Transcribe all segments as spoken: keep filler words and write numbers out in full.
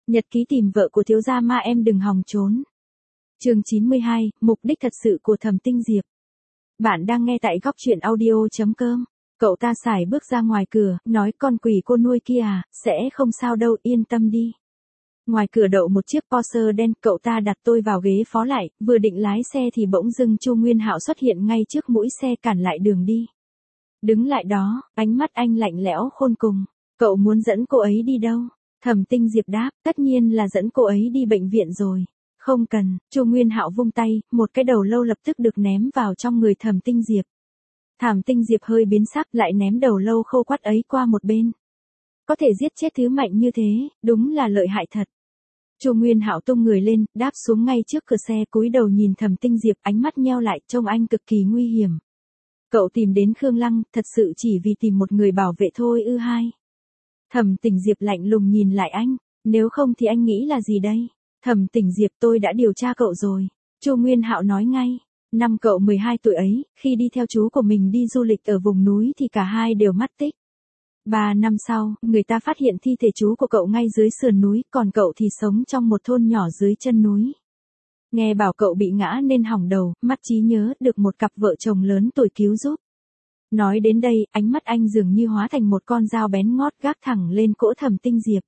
Nhật ký tìm vợ của thiếu gia ma em đừng hòng trốn. Chương chín mươi hai, mục đích thật sự của Thẩm Tinh Diệp. Bạn đang nghe tại góc truyện audio chấm com. Cậu ta sải bước ra ngoài cửa, nói con quỷ cô nuôi kia à, sẽ không sao đâu, yên tâm đi. Ngoài cửa đậu một chiếc Porsche đen, cậu ta đặt tôi vào ghế phó lại, vừa định lái xe thì bỗng dưng Chu Nguyên Hạo xuất hiện ngay trước mũi xe cản lại đường đi. Đứng lại đó, ánh mắt anh lạnh lẽo khôn cùng. Cậu muốn dẫn cô ấy đi đâu? Thẩm Tinh Diệp đáp, tất nhiên là dẫn cô ấy đi bệnh viện rồi. Không cần, Chu Nguyên Hạo vung tay, một cái đầu lâu lập tức được ném vào trong người Thẩm Tinh Diệp. Thẩm Tinh Diệp hơi biến sắc, lại ném đầu lâu khô quắt ấy qua một bên. Có thể giết chết thứ mạnh như thế, đúng là lợi hại thật. Chu Nguyên Hạo tung người lên, đáp xuống ngay trước cửa xe, cúi đầu nhìn Thẩm Tinh Diệp, ánh mắt nheo lại, trông anh cực kỳ nguy hiểm. Cậu tìm đến Khương Lăng, thật sự chỉ vì tìm một người bảo vệ thôi ư? Hai. Thẩm Tinh Diệp lạnh lùng nhìn lại anh, nếu không thì anh nghĩ là gì đây? Thẩm Tinh Diệp, tôi đã điều tra cậu rồi. Chu Nguyên Hạo nói ngay. Năm cậu mười hai tuổi ấy, khi đi theo chú của mình đi du lịch ở vùng núi thì cả hai đều mất tích. Ba năm sau, người ta phát hiện thi thể chú của cậu ngay dưới sườn núi, còn cậu thì sống trong một thôn nhỏ dưới chân núi. Nghe bảo cậu bị ngã nên hỏng đầu, mất trí nhớ, được một cặp vợ chồng lớn tuổi cứu giúp. Nói đến đây, ánh mắt anh dường như hóa thành một con dao bén ngót gác thẳng lên cỗ Thẩm Tinh Diệp.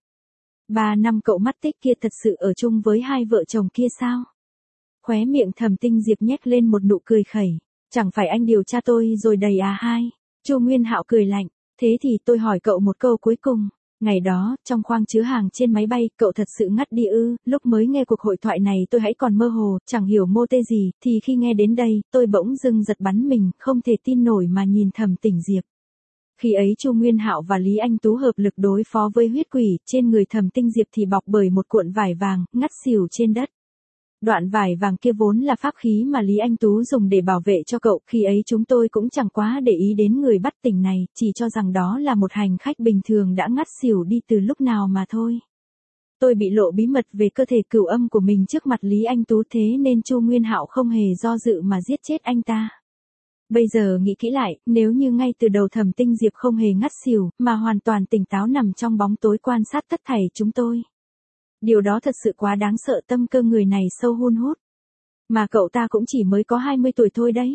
Ba năm cậu mất tích kia thật sự ở chung với hai vợ chồng kia sao? Khóe miệng Thẩm Tinh Diệp nhếch lên một nụ cười khẩy. Chẳng phải anh điều tra tôi rồi đầy à? Hai. Chu Nguyên Hạo cười lạnh. Thế thì tôi hỏi cậu một câu cuối cùng. Ngày đó, trong khoang chứa hàng trên máy bay, cậu thật sự ngất đi ư? Lúc mới nghe cuộc hội thoại này tôi hãy còn mơ hồ, chẳng hiểu mô tê gì, thì khi nghe đến đây, tôi bỗng dưng giật bắn mình, không thể tin nổi mà nhìn Thẩm Tinh Diệp. Khi ấy Chu Nguyên Hạo và Lý Anh Tú hợp lực đối phó với huyết quỷ, trên người Thẩm Tinh Diệp thì bọc bởi một cuộn vải vàng, ngất xỉu trên đất. Đoạn vải vàng kia vốn là pháp khí mà Lý Anh Tú dùng để bảo vệ cho cậu, khi ấy chúng tôi cũng chẳng quá để ý đến người bất tỉnh này, chỉ cho rằng đó là một hành khách bình thường đã ngất xỉu đi từ lúc nào mà thôi. Tôi bị lộ bí mật về cơ thể cửu âm của mình trước mặt Lý Anh Tú, thế nên Chu Nguyên Hạo không hề do dự mà giết chết anh ta. Bây giờ nghĩ kỹ lại, nếu như ngay từ đầu Thẩm Tinh Diệp không hề ngất xỉu, mà hoàn toàn tỉnh táo nằm trong bóng tối quan sát tất thảy chúng tôi. Điều đó thật sự quá đáng sợ, tâm cơ người này sâu hun hút. Mà cậu ta cũng chỉ mới có hai mươi tuổi thôi đấy.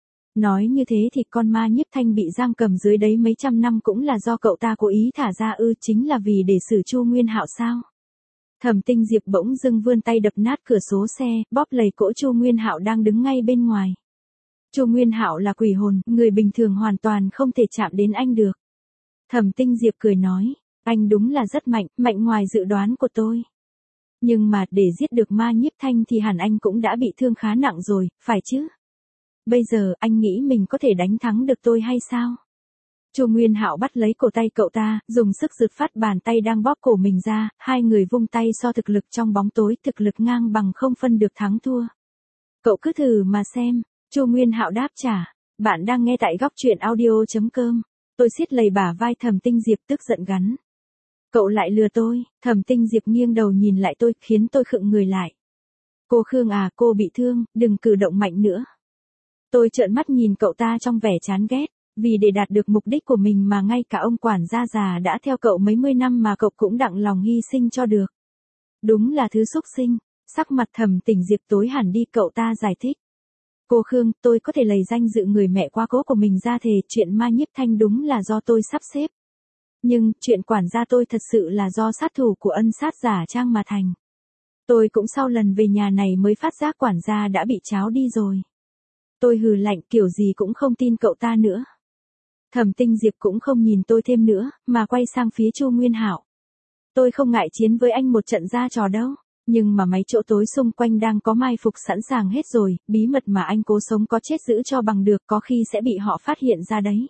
Nói như thế thì con ma Nhiếp Thanh bị giam cầm dưới đấy mấy trăm năm cũng là do cậu ta cố ý thả ra ư? Chính là vì để xử Chu Nguyên Hạo sao? Thẩm Tinh Diệp bỗng dưng vươn tay đập nát cửa số xe, bóp lấy cổ Chu Nguyên Hạo đang đứng ngay bên ngoài. Chu Nguyên Hạo là quỷ hồn, người bình thường hoàn toàn không thể chạm đến anh được. Thẩm Tinh Diệp cười nói, anh đúng là rất mạnh, mạnh ngoài dự đoán của tôi. Nhưng mà để giết được ma Nhiếp Thanh thì hẳn anh cũng đã bị thương khá nặng rồi, phải chứ? Bây giờ anh nghĩ mình có thể đánh thắng được tôi hay sao? Chu Nguyên Hạo bắt lấy cổ tay cậu ta, dùng sức giật phát bàn tay đang bóp cổ mình ra, hai người vung tay so thực lực trong bóng tối, thực lực ngang bằng không phân được thắng thua. Cậu cứ thử mà xem. Chu Nguyên Hạo đáp trả. Bạn đang nghe tại góc truyện audio chấm com. Tôi siết lấy bả vai Thẩm Tinh Diệp tức giận gắn. Cậu lại lừa tôi. Thẩm Tinh Diệp nghiêng đầu nhìn lại tôi, khiến tôi khựng người lại. Cô Khương à, cô bị thương, đừng cử động mạnh nữa. Tôi trợn mắt nhìn cậu ta trong vẻ chán ghét. Vì để đạt được mục đích của mình mà ngay cả ông quản gia già đã theo cậu mấy mươi năm mà cậu cũng đặng lòng hy sinh cho được. Đúng là thứ xúc sinh. Sắc mặt Thẩm Tinh Diệp tối hẳn đi, cậu ta giải thích. Cô Khương, tôi có thể lấy danh dự người mẹ quá cố của mình ra thề, chuyện ma Nhiếp Thanh đúng là do tôi sắp xếp. Nhưng, chuyện quản gia tôi thật sự là do sát thủ của ân sát giả trang mà thành. Tôi cũng sau lần về nhà này mới phát giác quản gia đã bị tráo đi rồi. Tôi hừ lạnh, kiểu gì cũng không tin cậu ta nữa. Thẩm Tinh Diệp cũng không nhìn tôi thêm nữa, mà quay sang phía Chu Nguyên Hạo. Tôi không ngại chiến với anh một trận ra trò đâu. Nhưng mà mấy chỗ tối xung quanh đang có mai phục sẵn sàng hết rồi, bí mật mà anh cố sống có chết giữ cho bằng được, có khi sẽ bị họ phát hiện ra đấy.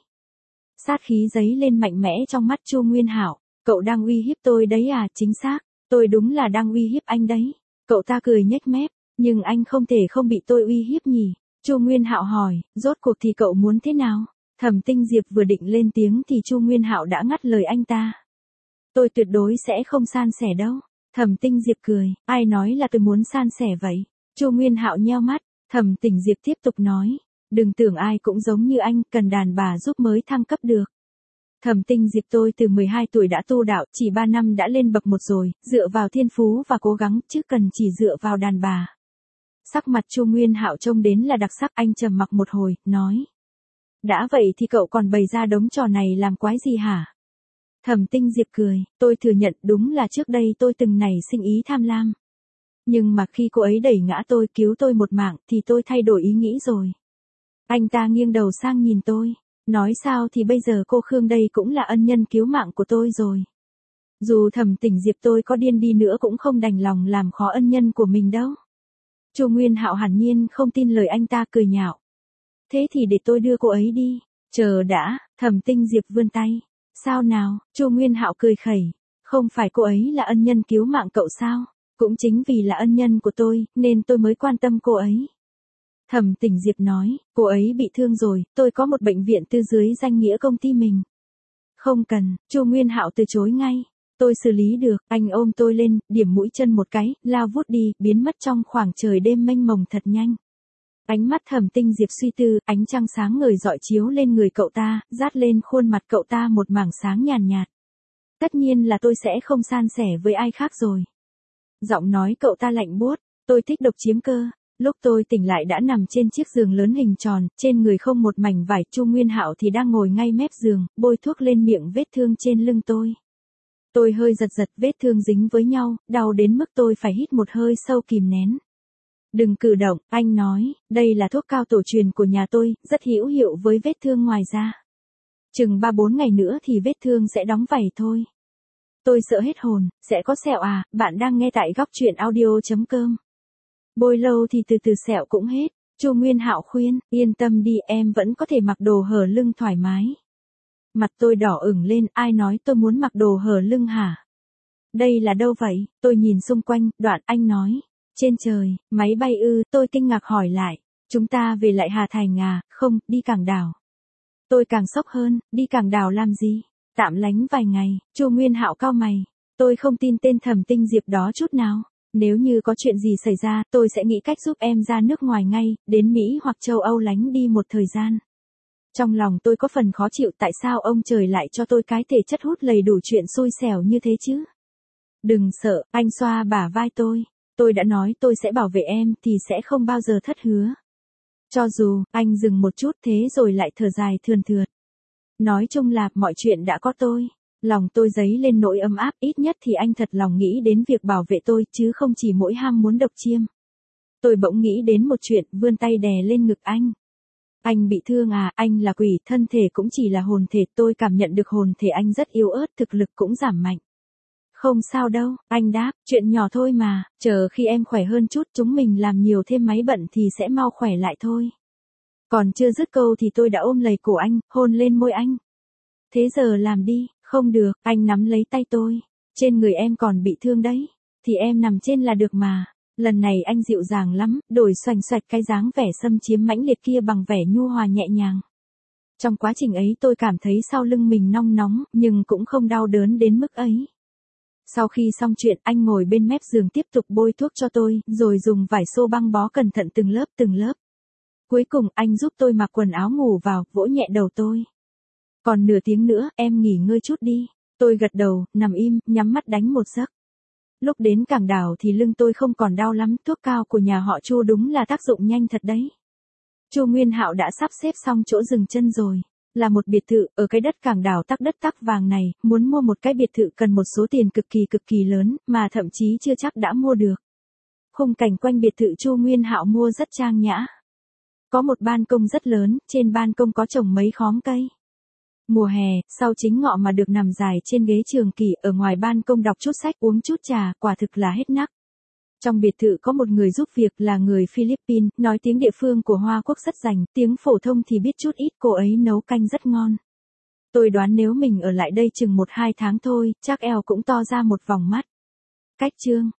Sát khí giấy lên mạnh mẽ trong mắt Chu Nguyên Hạo. Cậu đang uy hiếp tôi đấy à? Chính xác, tôi đúng là đang uy hiếp anh đấy. Cậu ta cười nhếch mép, nhưng anh không thể không bị tôi uy hiếp nhỉ? Chu Nguyên Hạo hỏi, rốt cuộc thì cậu muốn thế nào? Thẩm Tinh Diệp vừa định lên tiếng thì Chu Nguyên Hạo đã ngắt lời anh ta. Tôi tuyệt đối sẽ không san sẻ đâu. Thẩm Tinh Diệp cười, ai nói là tôi muốn san sẻ vậy? Chu Nguyên Hạo nheo mắt. Thẩm Tinh Diệp tiếp tục nói, đừng tưởng ai cũng giống như anh, cần đàn bà giúp mới thăng cấp được. Thẩm Tinh Diệp tôi từ mười hai tuổi đã tu đạo, chỉ ba năm đã lên bậc một rồi, dựa vào thiên phú và cố gắng, chứ cần chỉ dựa vào đàn bà. Sắc mặt Chu Nguyên Hạo trông đến là đặc sắc, anh trầm mặc một hồi, nói. Đã vậy thì cậu còn bày ra đống trò này làm quái gì hả? Thẩm Tinh Diệp cười, tôi thừa nhận đúng là trước đây tôi từng nảy sinh ý tham lam. Nhưng mà khi cô ấy đẩy ngã tôi, cứu tôi một mạng, thì tôi thay đổi ý nghĩ rồi. Anh ta nghiêng đầu sang nhìn tôi, nói sao thì bây giờ cô Khương đây cũng là ân nhân cứu mạng của tôi rồi. Dù Thẩm Tinh Diệp tôi có điên đi nữa cũng không đành lòng làm khó ân nhân của mình đâu. Chu Nguyên Hạo hẳn nhiên không tin lời anh ta, cười nhạo. Thế thì để tôi đưa cô ấy đi. Chờ đã, Thẩm Tinh Diệp vươn tay. Sao nào? Chu Nguyên Hạo cười khẩy. Không phải cô ấy là ân nhân cứu mạng cậu sao? Cũng chính vì là ân nhân của tôi, nên tôi mới quan tâm cô ấy. Thẩm Tinh Diệp nói, cô ấy bị thương rồi, tôi có một bệnh viện tư dưới danh nghĩa công ty mình. Không cần, Chu Nguyên Hạo từ chối ngay. Tôi xử lý được, anh ôm tôi lên, điểm mũi chân một cái, lao vút đi, biến mất trong khoảng trời đêm mênh mông thật nhanh. Ánh mắt Thẩm Tinh Diệp suy tư, ánh trăng sáng ngời rọi chiếu lên người cậu ta, dát lên khuôn mặt cậu ta một mảng sáng nhàn nhạt, nhạt. Tất nhiên là tôi sẽ không san sẻ với ai khác rồi. Giọng nói cậu ta lạnh buốt, tôi thích độc chiếm cơ. Lúc tôi tỉnh lại đã nằm trên chiếc giường lớn hình tròn, trên người không một mảnh vải, Chu Nguyên Hạo thì đang ngồi ngay mép giường, bôi thuốc lên miệng vết thương trên lưng tôi. Tôi hơi giật giật, vết thương dính với nhau, đau đến mức tôi phải hít một hơi sâu kìm nén. Đừng cử động, anh nói, đây là thuốc cao tổ truyền của nhà tôi, rất hữu hiệu với vết thương ngoài da. Chừng ba bốn ngày nữa thì vết thương sẽ đóng vảy thôi. Tôi sợ hết hồn, sẽ có sẹo à? Bạn đang nghe tại góc truyện audio chấm com. Bôi lâu thì từ từ sẹo cũng hết. Chu Nguyên Hạo khuyên, yên tâm đi, em vẫn có thể mặc đồ hở lưng thoải mái. Mặt tôi đỏ ửng lên, ai nói tôi muốn mặc đồ hở lưng hả? Đây là đâu vậy? Tôi nhìn xung quanh, đoạn anh nói. Trên trời, máy bay ư? Tôi kinh ngạc hỏi lại. Chúng ta về lại Hà Thành à? Không, đi Cảng Đảo. Tôi càng sốc hơn, đi Cảng Đảo làm gì? Tạm lánh vài ngày. Chu Nguyên Hạo cau mày. Tôi không tin tên Thẩm Tinh Diệp đó chút nào. Nếu như có chuyện gì xảy ra, tôi sẽ nghĩ cách giúp em ra nước ngoài ngay, đến Mỹ hoặc châu Âu lánh đi một thời gian. Trong lòng tôi có phần khó chịu, tại sao ông trời lại cho tôi cái thể chất hút lầy đủ chuyện xui xẻo như thế chứ? Đừng sợ, anh xoa bả vai tôi. Tôi đã nói tôi sẽ bảo vệ em thì sẽ không bao giờ thất hứa. Cho dù, anh dừng một chút thế rồi lại thở dài thườn thượt. Nói chung là mọi chuyện đã có tôi. Lòng tôi dấy lên nỗi ấm áp, ít nhất thì anh thật lòng nghĩ đến việc bảo vệ tôi, chứ không chỉ mỗi ham muốn độc chiêm. Tôi bỗng nghĩ đến một chuyện, vươn tay đè lên ngực anh. Anh bị thương à? Anh là quỷ, thân thể cũng chỉ là hồn thể, tôi cảm nhận được hồn thể anh rất yếu ớt, thực lực cũng giảm mạnh. Không sao đâu, anh đáp, chuyện nhỏ thôi mà, chờ khi em khỏe hơn chút chúng mình làm nhiều thêm máy bận thì sẽ mau khỏe lại thôi. Còn chưa dứt câu thì tôi đã ôm lấy cổ anh, hôn lên môi anh. Thế giờ làm đi. Không được, anh nắm lấy tay tôi. Trên người em còn bị thương đấy. Thì em nằm trên là được mà. Lần này anh dịu dàng lắm, đổi xoành xoạch cái dáng vẻ xâm chiếm mãnh liệt kia bằng vẻ nhu hòa nhẹ nhàng. Trong quá trình ấy tôi cảm thấy sau lưng mình nong nóng, nhưng cũng không đau đớn đến mức ấy. Sau khi xong chuyện, anh ngồi bên mép giường tiếp tục bôi thuốc cho tôi, rồi dùng vải xô băng bó cẩn thận từng lớp từng lớp. Cuối cùng anh giúp tôi mặc quần áo ngủ vào, vỗ nhẹ đầu tôi. Còn nửa tiếng nữa, em nghỉ ngơi chút đi. Tôi gật đầu, nằm im, nhắm mắt đánh một giấc. Lúc đến Cảng Đảo thì lưng tôi không còn đau lắm, thuốc cao của nhà họ Chu đúng là tác dụng nhanh thật đấy. Chu Nguyên Hạo đã sắp xếp xong chỗ dừng chân rồi. Là một biệt thự, ở cái đất Cảng Đảo tắc đất tắc vàng này, muốn mua một cái biệt thự cần một số tiền cực kỳ cực kỳ lớn, mà thậm chí chưa chắc đã mua được. Khung cảnh quanh biệt thự Chu Nguyên Hạo mua rất trang nhã. Có một ban công rất lớn, trên ban công có trồng mấy khóm cây. Mùa hè, sau chính ngọ mà được nằm dài trên ghế trường kỷ, ở ngoài ban công đọc chút sách, uống chút trà, quả thực là hết nắc. Trong biệt thự có một người giúp việc là người Philippines, nói tiếng địa phương của Hoa Quốc rất rành, tiếng phổ thông thì biết chút ít, cô ấy nấu canh rất ngon. Tôi đoán nếu mình ở lại đây chừng một hai tháng thôi, chắc eo cũng to ra một vòng mắt. Cách chương